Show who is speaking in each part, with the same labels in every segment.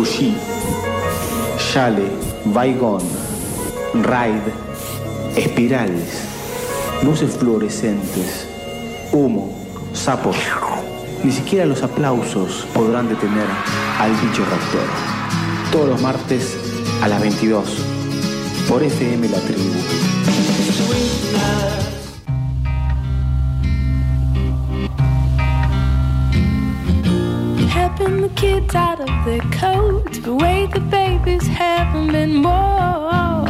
Speaker 1: Fuji, Yale, Baigón, Raid, espirales, luces fluorescentes, humo, sapos. Ni siquiera los aplausos podrán detener al bicho raptor. Todos los martes a las 22 por FM La Tribu.
Speaker 2: Helping the kids out of their coats, but wait, the babies haven't been born.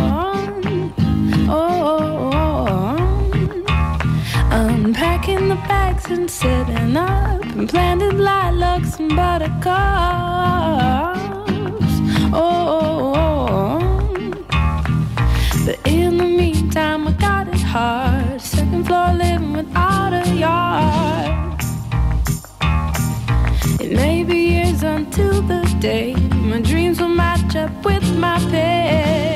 Speaker 2: Unpacking the bags and setting up, and planted lilacs and buttercups. But in the meantime, I got it hard. Second floor living without a yard. It may be years until the day my dreams will match up with my pay.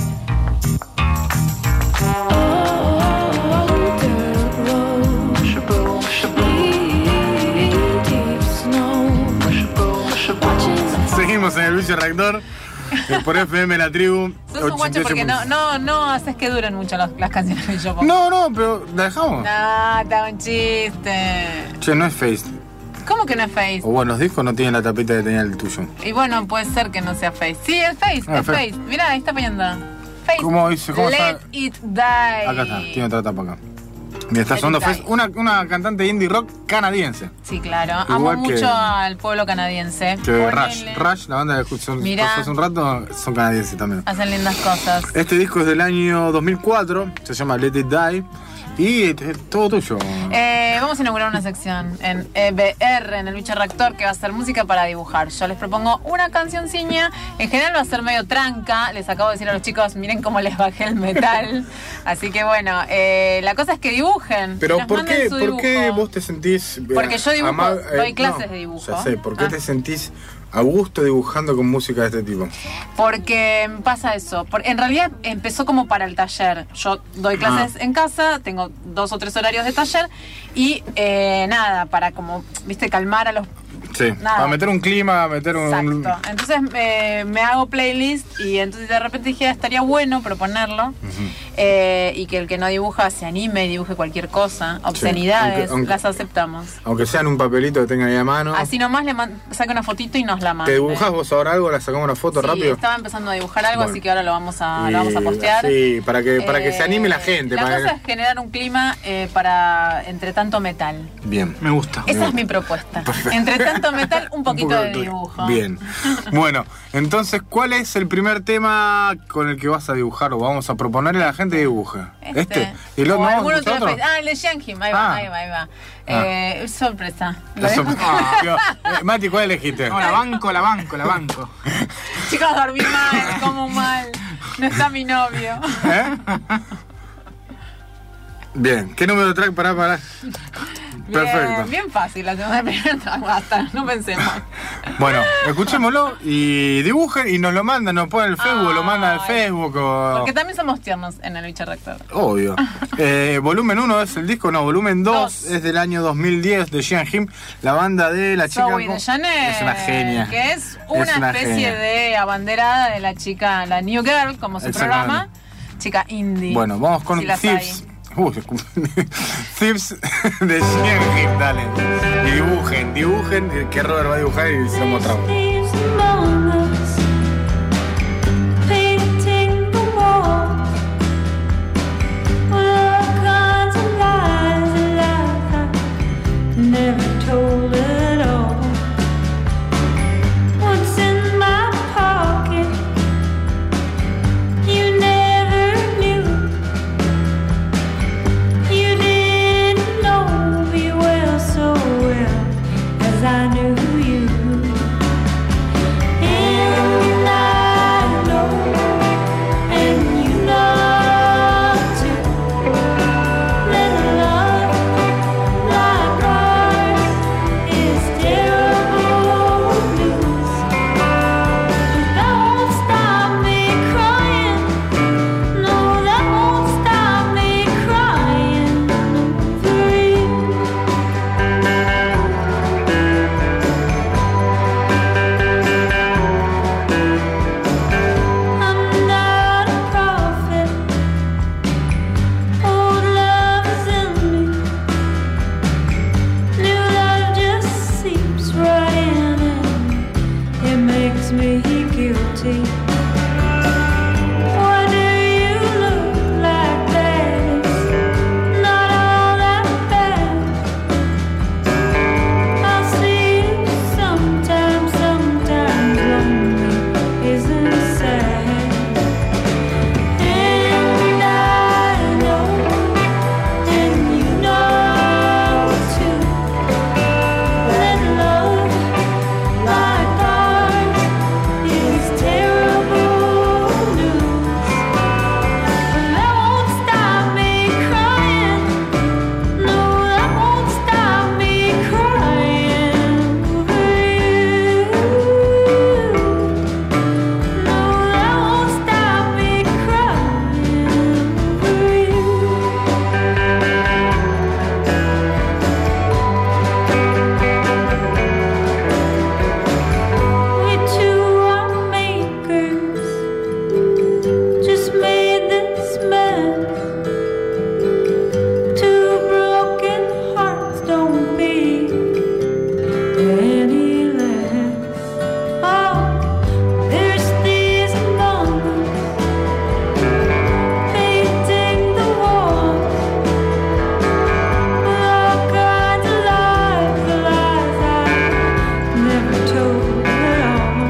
Speaker 3: Seguimos en el bicho reactor por FM La Tribu.
Speaker 4: Sos un guacho porque no haces que duren mucho las canciones de yo.
Speaker 3: No, pero ¿la dejamos?
Speaker 4: No, te hago un chiste.
Speaker 3: Che, no es Face.
Speaker 4: ¿Cómo que no es Face?
Speaker 3: O bueno, los discos no tienen la tapita que tenía el tuyo.
Speaker 4: Y bueno, puede ser que no sea Face. Sí, es Face, es Face. Mirá, ahí está poniendo Face.
Speaker 3: ¿Cómo dice? ¿Cómo
Speaker 4: Let
Speaker 3: está?
Speaker 4: It Die.
Speaker 3: Acá está, tiene otra tapa acá. Mira, está sonando Face, una cantante de indie rock canadiense.
Speaker 4: Sí, claro.
Speaker 3: Igual
Speaker 4: Amo mucho al pueblo canadiense.
Speaker 3: Que Rush, la banda que escuchamos hace un rato, son canadienses también.
Speaker 4: Hacen lindas cosas.
Speaker 3: Este disco es del año 2004, se llama Let It Die. Y es todo tuyo.
Speaker 4: Vamos a inaugurar una sección en EBR, en el bicho reactor, que va a ser música para dibujar. Yo les propongo una cancioncilla. En general va a ser medio tranca. Les acabo de decir a los chicos, miren cómo les bajé el metal. Así que bueno, la cosa es que dibujen.
Speaker 3: Pero ¿por qué vos te sentís...
Speaker 4: Porque yo dibujo, doy clases de dibujo.
Speaker 3: Ya sé, ¿por qué te sentís a gusto dibujando con música de este tipo?
Speaker 4: Porque pasa eso. En realidad empezó como para el taller. Yo doy clases en casa, tengo 2 o 3 horarios de taller y nada, para como, viste, calmar a los...
Speaker 3: Sí,
Speaker 4: nada.
Speaker 3: Para meter un clima, meter un...
Speaker 4: Exacto. Entonces me hago playlist y entonces de repente dije, estaría bueno proponerlo. Y que el que no dibuja se anime y dibuje cualquier cosa. Obscenidades,
Speaker 3: aunque
Speaker 4: las aceptamos.
Speaker 3: Aunque sea en un papelito que tengan ahí a mano.
Speaker 4: Así nomás le saca una fotito y nos la manda.
Speaker 3: ¿Te dibujás vos ahora algo? ¿Le sacamos una foto rápido?
Speaker 4: Estaba empezando a dibujar algo, así que ahora lo vamos a postear.
Speaker 3: Sí, para que se anime la gente.
Speaker 4: La cosa es generar un clima para entre tanto metal.
Speaker 3: Bien, me gusta.
Speaker 4: Esa es mi propuesta. Perfecto. Entre tanto metal, un poquito de dibujo.
Speaker 3: Bien. Bueno, entonces, ¿cuál es el primer tema con el que vas a dibujar o vamos a proponerle a la gente que dibuje? ¿Este?
Speaker 4: ¿Y
Speaker 3: el otro?
Speaker 4: El de Shanghai. Ahí va. Sorpresa.
Speaker 3: Mati, ¿cuál elegiste?
Speaker 5: No, la banco.
Speaker 4: Chicos, dormí mal, como mal. No está mi novio.
Speaker 3: Bien, ¿qué número track para? Perfecto.
Speaker 4: Bien fácil la segunda primera, basta, no pensemos.
Speaker 3: Bueno, escuchémoslo y dibujen y nos lo mandan, nos ponen el Facebook, lo mandan al Facebook.
Speaker 4: Porque también somos tiernos en el bicho reactor.
Speaker 3: Obvio. Volumen 1 es el disco, no, volumen 2 es del año 2010 de Jean Him, la banda de la chica.
Speaker 4: Zoe de Chanel,
Speaker 3: es una genia.
Speaker 4: Que es una especie de abanderada de la chica, la New Girl, como su programa, chica indie.
Speaker 3: Bueno, vamos con Thieves. Thieves de Jean Him, dale. Y dibujen, que Robert va a dibujar y se lo mostramos.
Speaker 2: I knew you. makes me guilty. Why do you look like that? It's not all that bad. I'll see you sometimes, sometimes lonely isn't sad. And I know, and you know too, that love like ours is terrible news. But that won't stop me crying. No, that won't stop me crying over you. No, that won't stop me crying over you. We two are makers, just made this mess. Two broken hearts don't beat any less. Oh, there's these numbers painting the wall with all kinds of lies, the lies I never told at all.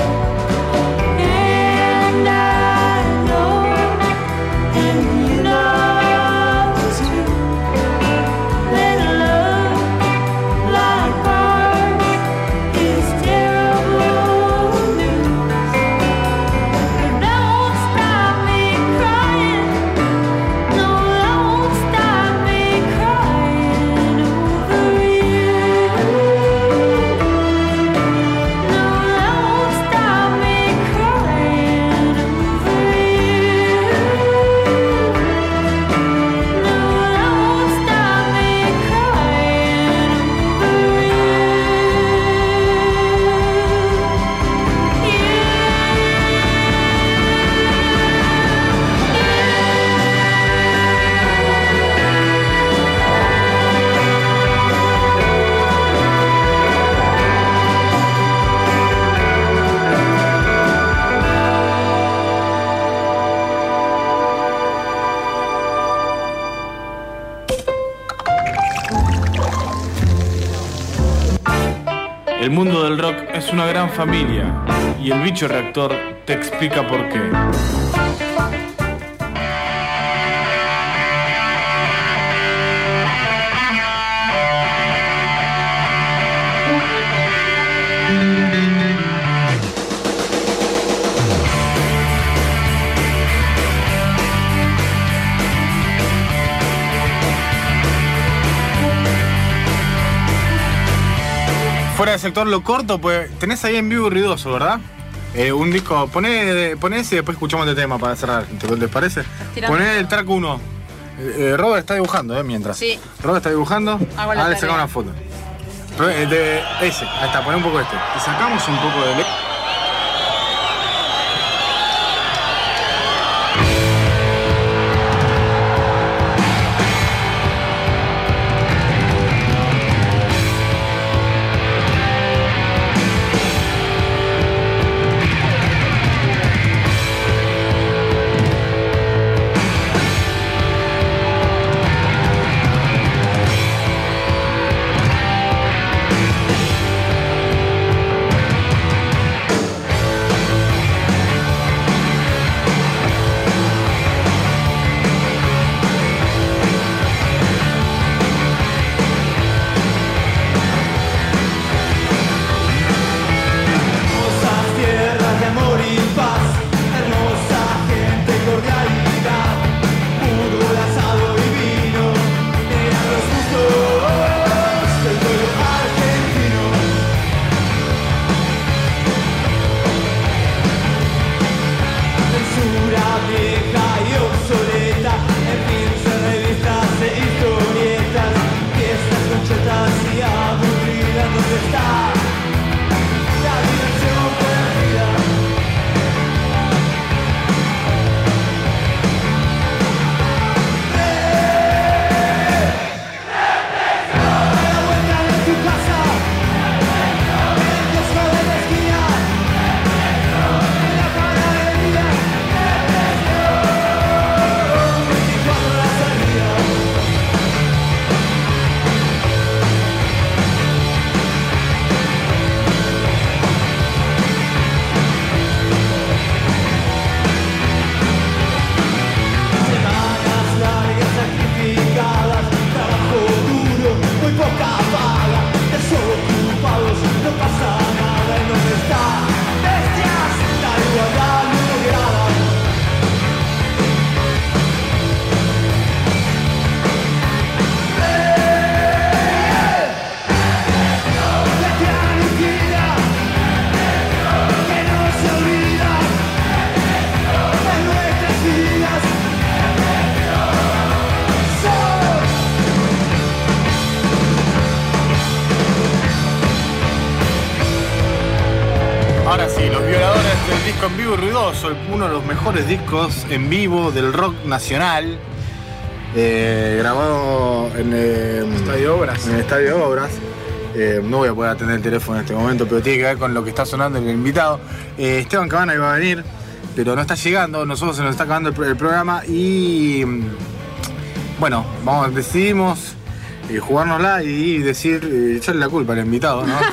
Speaker 2: And I know, and you know too, that love like ours is terrible news. But that won't stop me crying. No, that won't stop me crying over you. No, that won't stop me crying over you. No, that won't stop me
Speaker 3: El mundo del rock es una gran familia y el bicho reactor te explica por qué. Fuera del sector lo corto, pues tenés ahí en vivo y ruidoso, ¿verdad? Un disco, poné ese y después escuchamos el tema para cerrar, ¿te parece?
Speaker 4: Tirando.
Speaker 3: Poné el track 1. Robert está dibujando, mientras.
Speaker 4: Sí.
Speaker 3: Robert está dibujando.
Speaker 4: Hago la
Speaker 3: Le
Speaker 4: tarea.
Speaker 3: sacamos una foto. Ese, ahí está, poné un poco este. Y sacamos un poco de... Ahora sí, Los Violadores del disco en vivo y ruidoso, uno de los mejores discos en vivo del rock nacional, grabado en
Speaker 5: Estadio Obras.
Speaker 3: En el Estadio Obras. No voy a poder atender el teléfono en este momento, pero tiene que ver con lo que está sonando el invitado. Esteban Cabana iba a venir, pero no está llegando, nosotros se nos está acabando el programa y bueno, decidimos jugárnosla y decir, echarle la culpa al invitado, ¿no?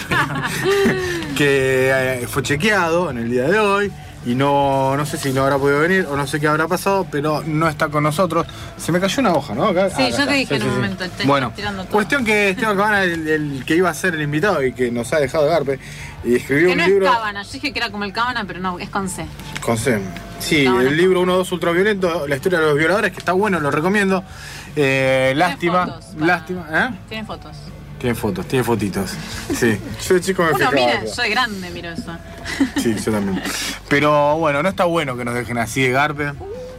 Speaker 3: que fue chequeado en el día de hoy y no sé si no habrá podido venir o no sé qué habrá pasado, pero no está con nosotros. Se me cayó una hoja, ¿no? Acá,
Speaker 4: sí,
Speaker 3: acá,
Speaker 4: yo te dije
Speaker 3: sí,
Speaker 4: en un momento, te
Speaker 3: bueno,
Speaker 4: tirando todo.
Speaker 3: Cuestión que Esteban Cabana, el que iba a ser el invitado y que nos ha dejado de garpe, y escribió
Speaker 4: que
Speaker 3: un
Speaker 4: no
Speaker 3: libro...
Speaker 4: es Cábana, yo dije que era como el Cábana, pero no, es con C.
Speaker 3: Con C. Sí,
Speaker 4: Cábana.
Speaker 3: el libro 1-2 Ultraviolento, la historia de los violadores, que está bueno, lo recomiendo. Lástima.
Speaker 4: fotos,
Speaker 3: Lástima,
Speaker 4: Tiene fotos.
Speaker 3: Tiene fotitos. Sí, yo de chico me
Speaker 4: Bueno,
Speaker 3: fijaba.
Speaker 4: mira, yo de grande miro eso.
Speaker 3: Sí, yo también. Pero bueno, no está bueno que nos dejen así de garpe.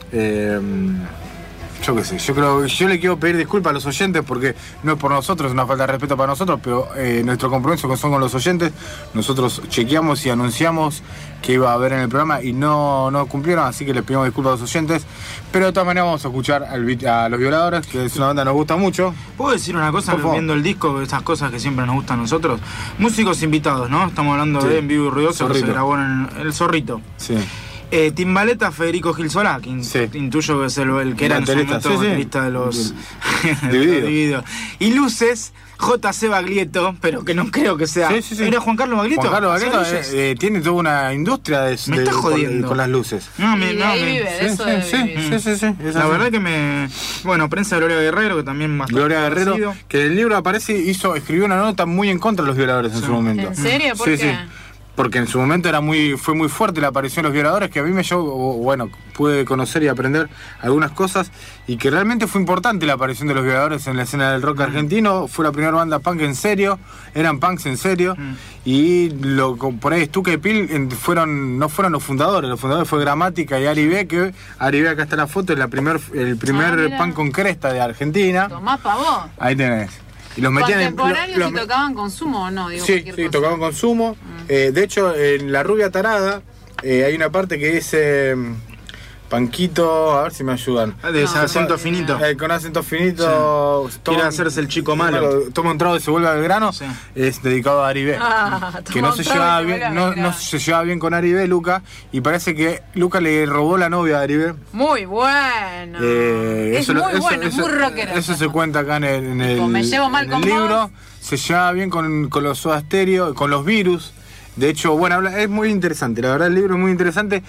Speaker 3: Yo qué sé, yo le quiero pedir disculpas a los oyentes porque no es por nosotros, es una falta de respeto para nosotros, pero nuestro compromiso son con los oyentes. Nosotros chequeamos y anunciamos que iba a haber en el programa y no cumplieron, así que les pedimos disculpas a los oyentes. Pero de todas maneras vamos a escuchar a Los Violadores, que es una banda que nos gusta mucho.
Speaker 5: ¿Puedo decir una cosa viendo el disco, esas cosas que siempre nos gustan a nosotros? Músicos invitados, ¿no? Estamos hablando
Speaker 3: Sí.
Speaker 5: de En Vivo y Ruidoso, que se
Speaker 3: Zorrito.
Speaker 5: grabó en El Zorrito.
Speaker 3: Sí.
Speaker 5: Timbaleta, Federico Gil Solá, que
Speaker 3: Sí.
Speaker 5: intuyo que es el que era en su
Speaker 3: Baterista,
Speaker 5: momento
Speaker 3: sí, sí.
Speaker 5: baterista de los
Speaker 3: Divididos.
Speaker 5: Divididos. Y luces, JC Baglietto, pero que no creo que sea.
Speaker 3: Sí, sí, sí.
Speaker 5: ¿Era Juan Carlos Baglietto?
Speaker 3: Juan Carlos
Speaker 5: ¿Hacía
Speaker 3: Baglietto
Speaker 5: luces?
Speaker 3: tiene toda una industria
Speaker 5: Me está jodiendo.
Speaker 3: con las luces.
Speaker 5: No,
Speaker 4: Y de ahí vive, de eso debe vivir.
Speaker 3: Sí. Es
Speaker 5: La
Speaker 3: así.
Speaker 5: verdad que me... Bueno, prensa de Gloria Guerrero, que también más
Speaker 3: Gloria Guerrero,
Speaker 5: conocido.
Speaker 3: que en el libro aparece, escribió una nota muy en contra de los violadores en
Speaker 5: Sí.
Speaker 3: su momento.
Speaker 4: ¿En serio? ¿Por
Speaker 3: Sí,
Speaker 4: qué?
Speaker 3: sí. Porque en su momento fue muy fuerte la aparición de los violadores, que a mí pude conocer y aprender algunas cosas, y que realmente fue importante la aparición de los violadores en la escena del rock argentino. Fue la primera banda punk en serio, eran punks en serio, y por ahí Stuka y Pil no fueron los fundadores fue Gramática y Ari B, que Ari B, acá está la foto, es el primer
Speaker 4: mira.
Speaker 3: punk con cresta de Argentina.
Speaker 4: Tomás pa' vos.
Speaker 3: Ahí tenés. Y los metían en...
Speaker 4: ¿Contemporáneos y tocaban consumo o no? Digo,
Speaker 3: Sí,
Speaker 4: cualquier cosa.
Speaker 3: tocaban consumo. De hecho, en La Rubia Tarada hay una parte que dice Panquito, a ver si me ayudan.
Speaker 5: De ese
Speaker 4: No,
Speaker 5: acento finito.
Speaker 3: Con acento finito.
Speaker 5: Quiere hacerse el chico malo.
Speaker 3: Toma un trago y se vuelve al grano.
Speaker 5: Sí.
Speaker 3: Es dedicado a Ari B. Que no se llevaba bien, no se llevaba bien con Ari B, Luca. Y parece que Luca le robó la novia a Ari B.
Speaker 4: Muy bueno. Es muy bueno, es muy rockero.
Speaker 3: Eso se cuenta acá en el
Speaker 4: Tipo, me llevo mal
Speaker 3: en
Speaker 4: con
Speaker 3: el libro.
Speaker 4: vos.
Speaker 3: Se lleva bien con los Soda Stereo, con los Virus. De hecho, bueno, es muy interesante. La verdad, el libro es muy interesante.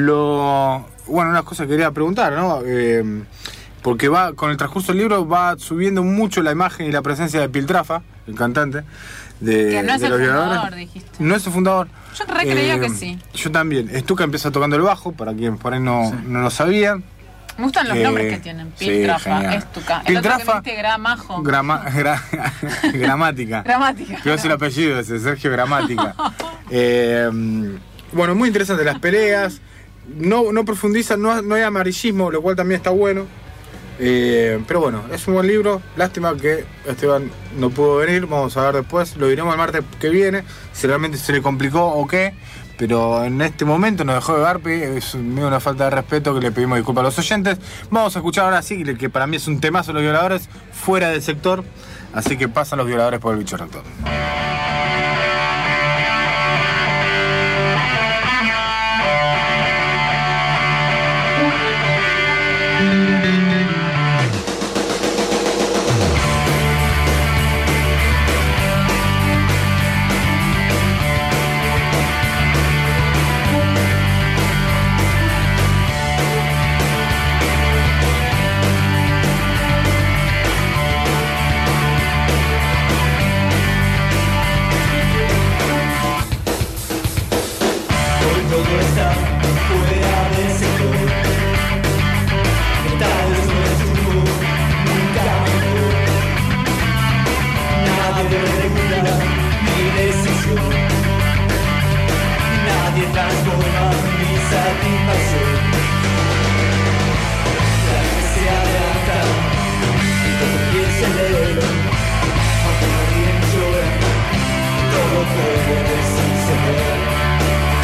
Speaker 3: Unas cosas que quería preguntar, ¿no? Porque con el transcurso del libro va subiendo mucho la imagen y la presencia de Piltrafa, el cantante
Speaker 4: Que no es
Speaker 3: de
Speaker 4: el
Speaker 3: los
Speaker 4: fundador,
Speaker 3: violadores.
Speaker 4: dijiste.
Speaker 3: No es el fundador.
Speaker 4: Yo creía que sí.
Speaker 3: Yo también. Stuka empieza tocando el bajo, para quien por ahí no lo sabía.
Speaker 4: Me gustan los nombres que tienen. Piltrafa,
Speaker 3: genial.
Speaker 4: Estuca. El
Speaker 3: Piltrafa,
Speaker 4: otro que me diste, Gramajo.
Speaker 3: Gramática.
Speaker 4: Gramática.
Speaker 3: Que es el apellido ese, Sergio Gramática. Bueno, muy interesante las peleas. No profundizan, no hay amarillismo, lo cual también está bueno. Pero bueno, es un buen libro. Lástima que Esteban no pudo venir. Vamos a ver después. Lo diremos el martes que viene. Si realmente se le complicó o qué. Pero en este momento nos dejó de garpe. Es medio una falta de respeto que le pedimos disculpas a los oyentes. Vamos a escuchar ahora sí, que para mí es un temazo, Los Violadores, fuera del sector. Así que pasan Los Violadores por el bicho rector.
Speaker 6: Todo puede suceder.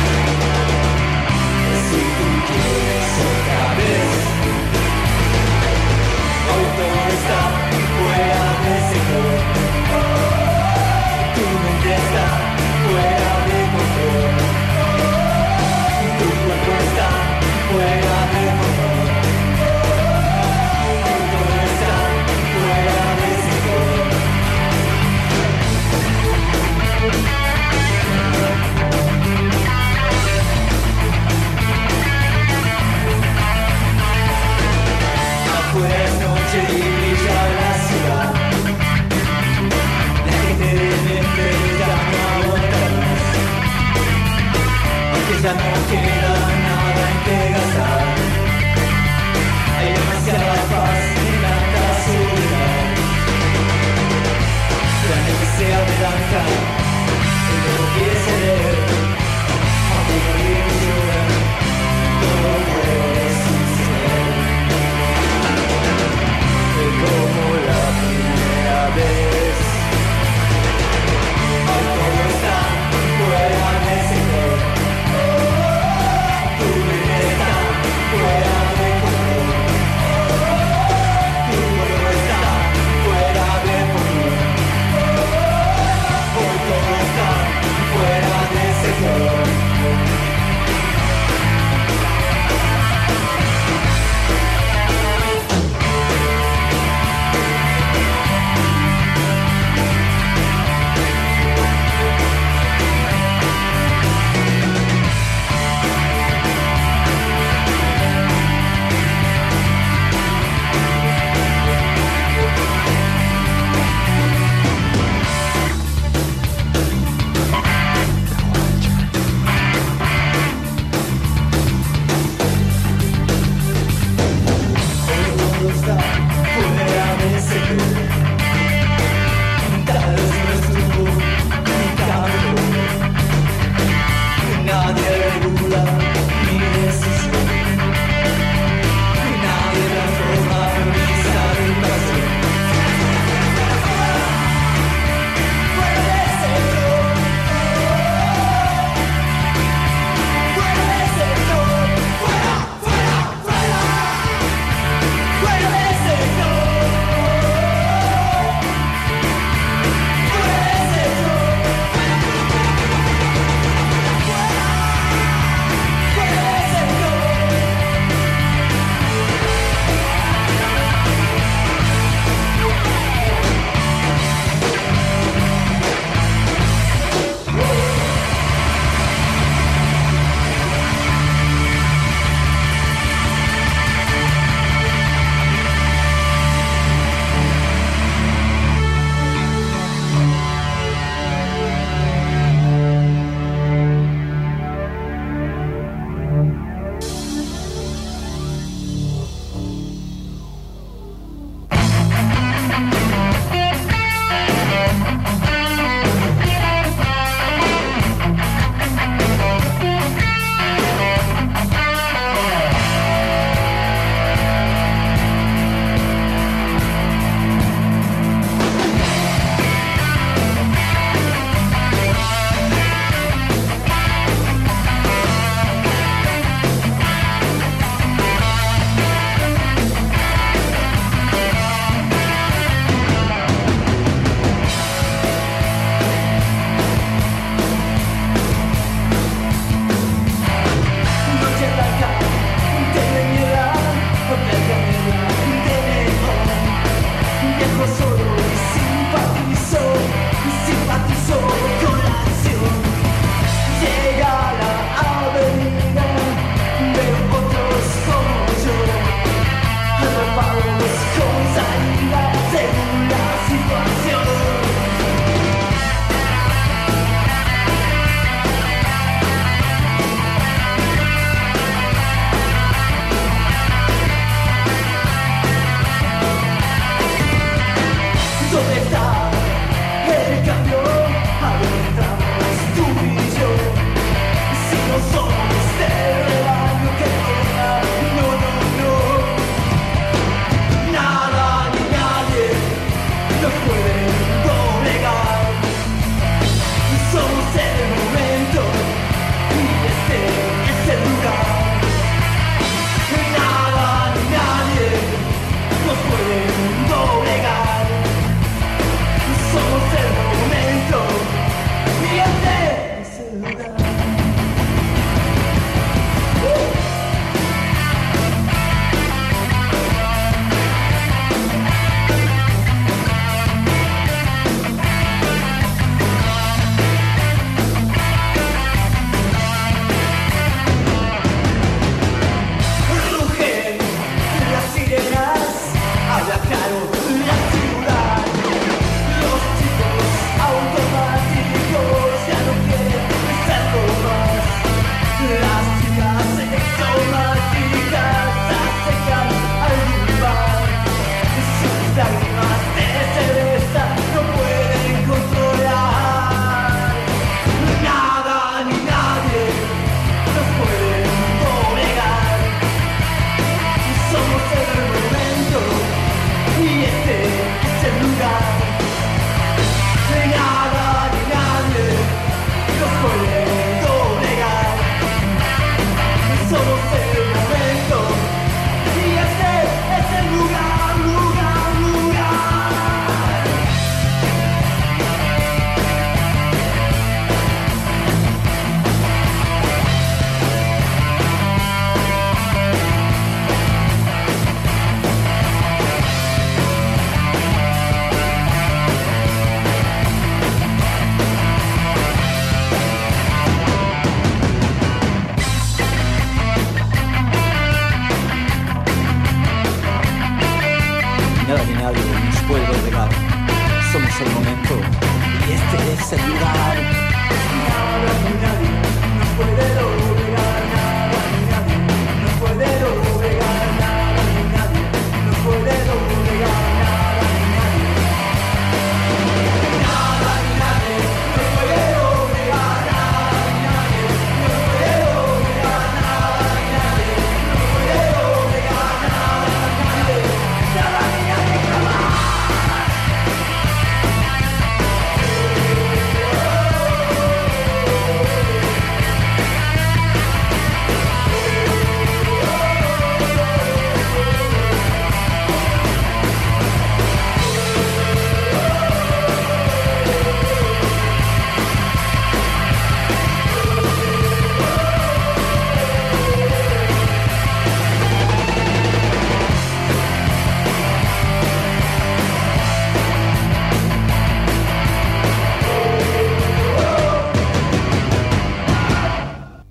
Speaker 6: ya no queda nada en que gastar. Hay demasiada paz en tanta soledad. La nieve se adelanta, el todo quiere ceder. Aunque no ríe llora, todo puede suceder. Es como la primera vez. Hoy todo está fuera de ese. Tú me estás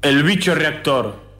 Speaker 7: El bicho reactor.